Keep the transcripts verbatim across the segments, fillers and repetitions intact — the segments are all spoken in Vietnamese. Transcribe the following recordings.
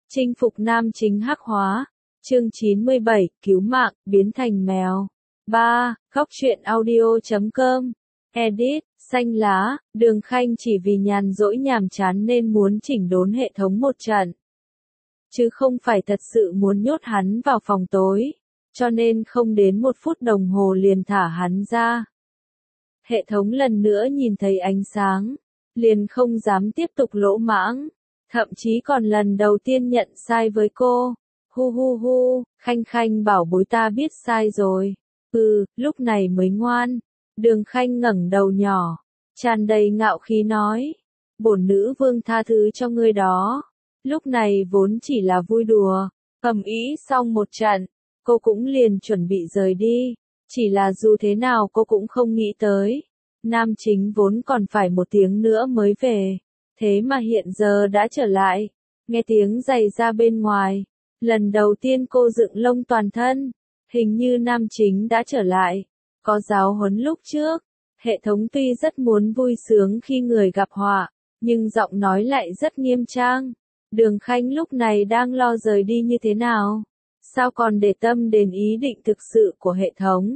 Chinh phục nam chính hắc hóa. Chương chín mươi bảy, cứu mạng, biến thành mèo. ba. Góc truyện audio chấm com. Edit, xanh lá, Đường Khanh chỉ vì nhàn rỗi nhàm chán nên muốn chỉnh đốn hệ thống một trận. Chứ không phải thật sự muốn nhốt hắn vào phòng tối, cho nên không đến một phút đồng hồ liền thả hắn ra. Hệ thống lần nữa nhìn thấy ánh sáng, liền không dám tiếp tục lỗ mãng, thậm chí còn lần đầu tiên nhận sai với cô. Hu hu hu, Khanh Khanh bảo bối ta biết sai rồi. Ừ, lúc này mới ngoan. Đường Khanh ngẩng đầu nhỏ, tràn đầy ngạo khí nói. Bổn nữ vương tha thứ cho ngươi đó. Lúc này vốn chỉ là vui đùa, ầm ĩ xong một trận, cô cũng liền chuẩn bị rời đi. Chỉ là dù thế nào cô cũng không nghĩ tới. Nam chính vốn còn phải một tiếng nữa mới về. Thế mà hiện giờ đã trở lại. Nghe tiếng giày ra bên ngoài. Lần đầu tiên cô dựng lông toàn thân. Hình như nam chính đã trở lại. Có giáo huấn lúc trước. Hệ thống tuy rất muốn vui sướng khi người gặp họa, nhưng giọng nói lại rất nghiêm trang. Đường Khanh lúc này đang lo rời đi như thế nào? Sao còn để tâm đến ý định thực sự của hệ thống?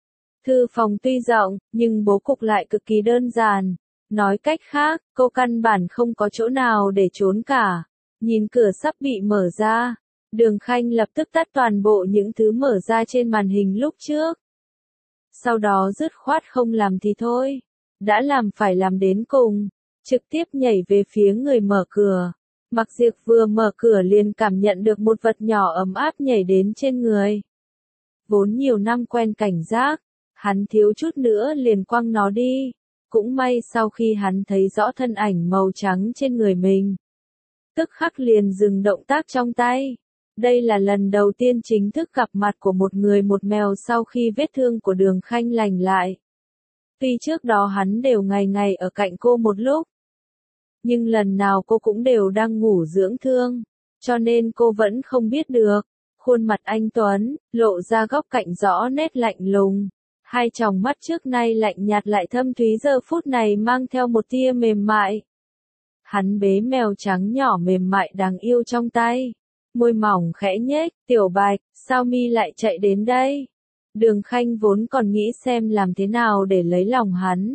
Thư phòng tuy rộng, nhưng bố cục lại cực kỳ đơn giản. Nói cách khác, cô căn bản không có chỗ nào để trốn cả. Nhìn cửa sắp bị mở ra, Đường Khanh lập tức tắt toàn bộ những thứ mở ra trên màn hình lúc trước. Sau đó dứt khoát không làm thì thôi. Đã làm phải làm đến cùng. Trực tiếp nhảy về phía người mở cửa. Mặc Diệp vừa mở cửa liền cảm nhận được một vật nhỏ ấm áp nhảy đến trên người. Vốn nhiều năm quen cảnh giác, hắn thiếu chút nữa liền quăng nó đi. Cũng may sau khi hắn thấy rõ thân ảnh màu trắng trên người mình, tức khắc liền dừng động tác trong tay. Đây là lần đầu tiên chính thức gặp mặt của một người một mèo sau khi vết thương của Đường Khanh lành lại. Tuy trước đó hắn đều ngày ngày ở cạnh cô một lúc, nhưng lần nào cô cũng đều đang ngủ dưỡng thương, cho nên cô vẫn không biết được. Khuôn mặt anh tuấn, lộ ra góc cạnh rõ nét lạnh lùng. Hai tròng mắt trước nay lạnh nhạt lại thâm thúy giờ phút này mang theo một tia mềm mại. Hắn bế mèo trắng nhỏ mềm mại đáng yêu trong tay. Môi mỏng khẽ nhếch, Tiểu Bạch, sao mi lại chạy đến đây? Đường Khanh vốn còn nghĩ xem làm thế nào để lấy lòng hắn.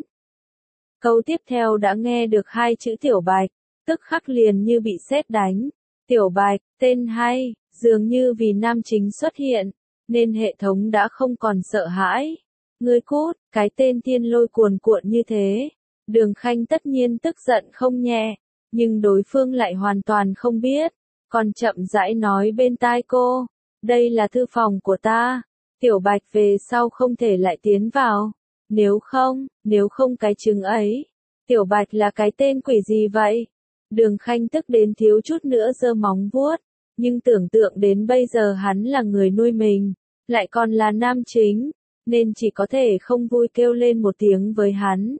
Câu tiếp theo đã nghe được hai chữ Tiểu Bạch, tức khắc liền như bị sét đánh. Tiểu Bạch, tên hay, dường như vì nam chính xuất hiện, nên hệ thống đã không còn sợ hãi. Ngươi cút, cái tên thiên lôi cuồn cuộn như thế. Đường Khanh tất nhiên tức giận không nhẹ, nhưng đối phương lại hoàn toàn không biết. Còn chậm rãi nói bên tai cô, đây là thư phòng của ta. Tiểu Bạch về sau không thể lại tiến vào. Nếu không, nếu không cái trứng ấy. Tiểu Bạch là cái tên quỷ gì vậy? Đường Khanh tức đến thiếu chút nữa giơ móng vuốt. Nhưng tưởng tượng đến bây giờ hắn là người nuôi mình, lại còn là nam chính, nên chỉ có thể không vui kêu lên một tiếng với hắn.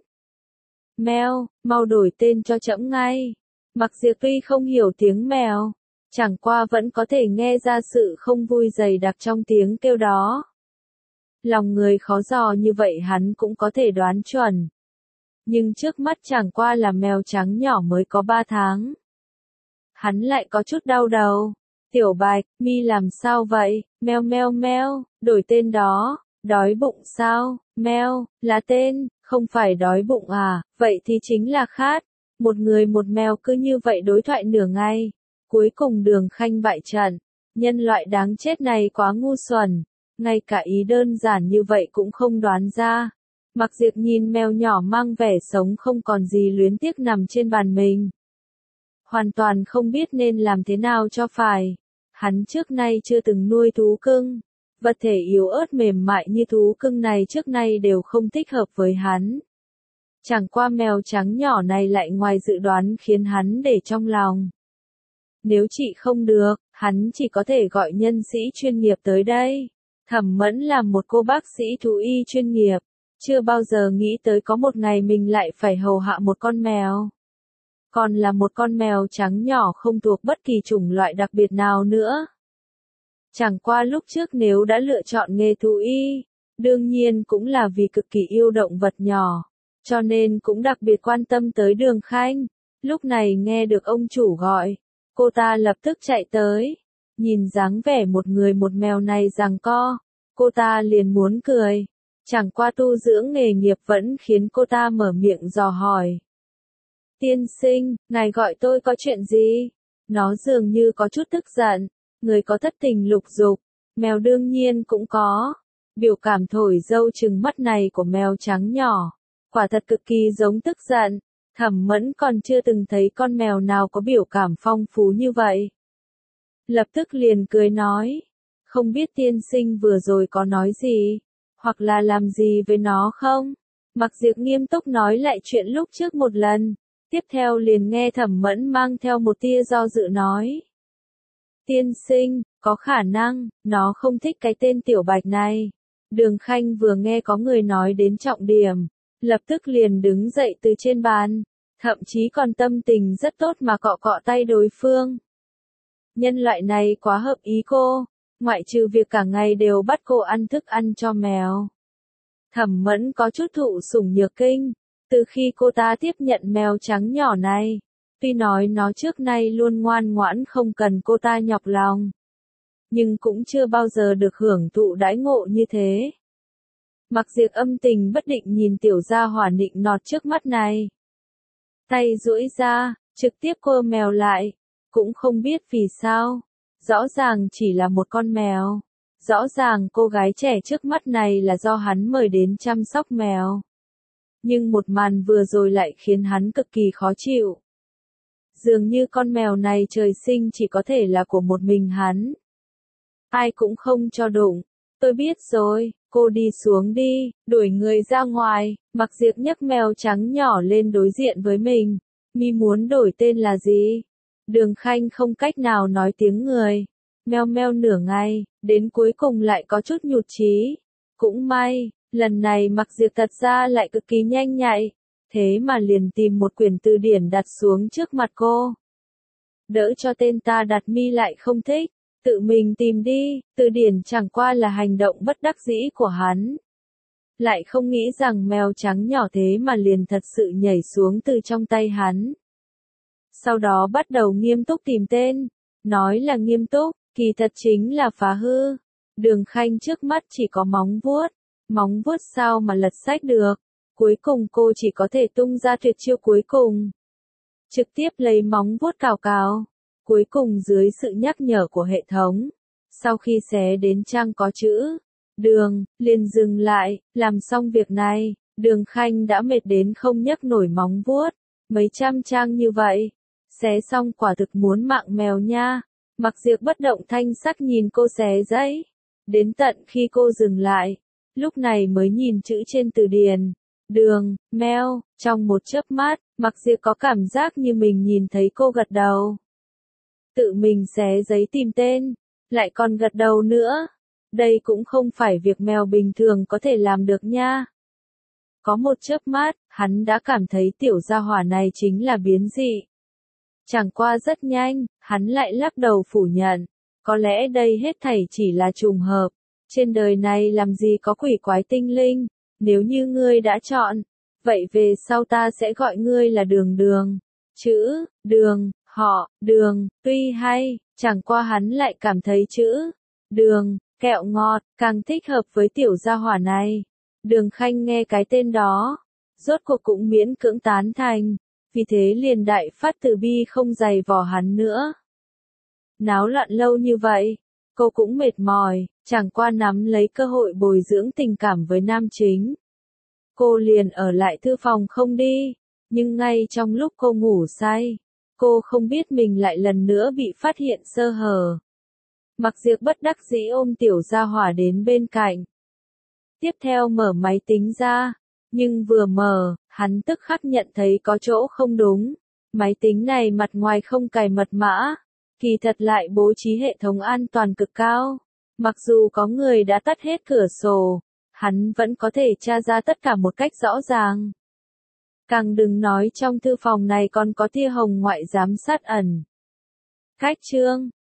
Mèo, mau đổi tên cho trẫm ngay. Mặc Diệp tuy không hiểu tiếng mèo, chẳng qua vẫn có thể nghe ra sự không vui dày đặc trong tiếng kêu đó. Lòng người khó dò như vậy hắn cũng có thể đoán chuẩn. Nhưng trước mắt chẳng qua là mèo trắng nhỏ mới có ba tháng. Hắn lại có chút đau đầu. Tiểu Bạch, mi làm sao vậy? Meo meo meo, đổi tên đó. Đói bụng sao? Meo, là tên, không phải đói bụng à? Vậy thì chính là khát. Một người một mèo cứ như vậy đối thoại nửa ngày. Cuối cùng Đường Khanh bại trận. Nhân loại đáng chết này quá ngu xuẩn. Ngay cả ý đơn giản như vậy cũng không đoán ra. Mặc Diệp nhìn mèo nhỏ mang vẻ sống không còn gì luyến tiếc nằm trên bàn mình. Hoàn toàn không biết nên làm thế nào cho phải. Hắn trước nay chưa từng nuôi thú cưng. Vật thể yếu ớt mềm mại như thú cưng này trước nay đều không thích hợp với hắn. Chẳng qua mèo trắng nhỏ này lại ngoài dự đoán khiến hắn để trong lòng. Nếu chị không được, hắn chỉ có thể gọi nhân sĩ chuyên nghiệp tới đây. Thẩm Mẫn là một cô bác sĩ thú y chuyên nghiệp, chưa bao giờ nghĩ tới có một ngày mình lại phải hầu hạ một con mèo. Còn là một con mèo trắng nhỏ không thuộc bất kỳ chủng loại đặc biệt nào nữa. Chẳng qua lúc trước nếu đã lựa chọn nghề thú y, đương nhiên cũng là vì cực kỳ yêu động vật nhỏ, cho nên cũng đặc biệt quan tâm tới Đường Khanh. Lúc này nghe được ông chủ gọi, Cô ta lập tức chạy tới. Nhìn dáng vẻ một người một mèo này giằng co, cô ta liền muốn cười. Chẳng qua tu dưỡng nghề nghiệp vẫn khiến cô ta mở miệng dò hỏi. Tiên sinh, ngài gọi tôi có chuyện gì? Nó dường như có chút tức giận. Người có thất tình lục dục, mèo đương nhiên cũng có. Biểu cảm thổi dâu trừng mắt này của mèo trắng nhỏ, quả thật cực kỳ giống tức giận. Thẩm Mẫn còn chưa từng thấy con mèo nào có biểu cảm phong phú như vậy. Lập tức liền cười nói, không biết tiên sinh vừa rồi có nói gì, hoặc là làm gì với nó không? Mặc Diệp nghiêm túc nói lại chuyện lúc trước một lần, tiếp theo liền nghe Thẩm Mẫn mang theo một tia do dự nói. Tiên sinh, có khả năng, nó không thích cái tên Tiểu Bạch này. Đường Khanh vừa nghe có người nói đến trọng điểm, lập tức liền đứng dậy từ trên bàn, thậm chí còn tâm tình rất tốt mà cọ cọ tay đối phương. Nhân loại này quá hợp ý cô, ngoại trừ việc cả ngày đều bắt cô ăn thức ăn cho mèo. Thẩm Mẫn có chút thụ sủng nhược kinh, từ khi cô ta tiếp nhận mèo trắng nhỏ này, tuy nói nó trước nay luôn ngoan ngoãn không cần cô ta nhọc lòng, nhưng cũng chưa bao giờ được hưởng thụ đãi ngộ như thế. Mặc Diệp âm tình bất định nhìn tiểu gia hỏa nịnh nọt trước mắt này. Tay duỗi ra, trực tiếp cô mèo lại, cũng không biết vì sao. Rõ ràng chỉ là một con mèo. Rõ ràng cô gái trẻ trước mắt này là do hắn mời đến chăm sóc mèo. Nhưng một màn vừa rồi lại khiến hắn cực kỳ khó chịu. Dường như con mèo này trời sinh chỉ có thể là của một mình hắn. Ai cũng không cho đụng. Tôi biết rồi, cô đi xuống đi, đuổi người ra ngoài. Mặc Diệp nhấc mèo trắng nhỏ lên đối diện với mình. Mi muốn đổi tên là gì? Đường Khanh không cách nào nói tiếng người. Meo meo nửa ngày, đến cuối cùng lại có chút nhụt chí. Cũng may, lần này Mặc Diệp thật ra lại cực kỳ nhanh nhạy. Thế mà liền tìm một quyển từ điển đặt xuống trước mặt cô. Đỡ cho tên ta đặt Mi lại không thích. Tự mình tìm đi, từ điển chẳng qua là hành động bất đắc dĩ của hắn. Lại không nghĩ rằng mèo trắng nhỏ thế mà liền thật sự nhảy xuống từ trong tay hắn. Sau đó bắt đầu nghiêm túc tìm tên. Nói là nghiêm túc, kỳ thật chính là phá hư. Đường Khanh trước mắt chỉ có móng vuốt. Móng vuốt sao mà lật sách được. Cuối cùng cô chỉ có thể tung ra tuyệt chiêu cuối cùng. Trực tiếp lấy móng vuốt cào cào. Cuối cùng dưới sự nhắc nhở của hệ thống, sau khi xé đến trang có chữ đường, liền dừng lại. Làm xong việc này, Đường Khanh đã mệt đến không nhấc nổi móng vuốt. Mấy trăm trang như vậy, xé xong quả thực muốn mạng mèo nha. Mặc Diệp bất động thanh sắc nhìn cô xé giấy, đến tận khi cô dừng lại, lúc này mới nhìn chữ trên từ điển. Đường, mèo, trong một chớp mắt, Mặc Diệp có cảm giác như mình nhìn thấy cô gật đầu. Tự mình xé giấy tìm tên, lại còn gật đầu nữa. Đây cũng không phải việc mèo bình thường có thể làm được nha. Có một chớp mắt, hắn đã cảm thấy tiểu gia hỏa này chính là biến dị. Chẳng qua rất nhanh, hắn lại lắc đầu phủ nhận. Có lẽ đây hết thảy chỉ là trùng hợp. Trên đời này làm gì có quỷ quái tinh linh. Nếu như ngươi đã chọn, vậy về sau ta sẽ gọi ngươi là Đường Đường. Chữ, đường, họ, đường, tuy hay, chẳng qua hắn lại cảm thấy chữ, đường, kẹo ngọt, càng thích hợp với tiểu gia hỏa này. Đường Khanh nghe cái tên đó, rốt cuộc cũng miễn cưỡng tán thành, vì thế liền đại phát từ bi không giày vò hắn nữa. Náo loạn lâu như vậy, cô cũng mệt mỏi, chẳng qua nắm lấy cơ hội bồi dưỡng tình cảm với nam chính. Cô liền ở lại thư phòng không đi, nhưng ngay trong lúc cô ngủ say, cô không biết mình lại lần nữa bị phát hiện sơ hở. Mặc Diệp bất đắc dĩ ôm tiểu gia hỏa đến bên cạnh. Tiếp theo mở máy tính ra, nhưng vừa mở, hắn tức khắc nhận thấy có chỗ không đúng. Máy tính này mặt ngoài không cài mật mã, kỳ thật lại bố trí hệ thống an toàn cực cao. Mặc dù có người đã tắt hết cửa sổ, hắn vẫn có thể tra ra tất cả một cách rõ ràng. Càng đừng nói trong thư phòng này còn có tia hồng ngoại giám sát ẩn. Cách chương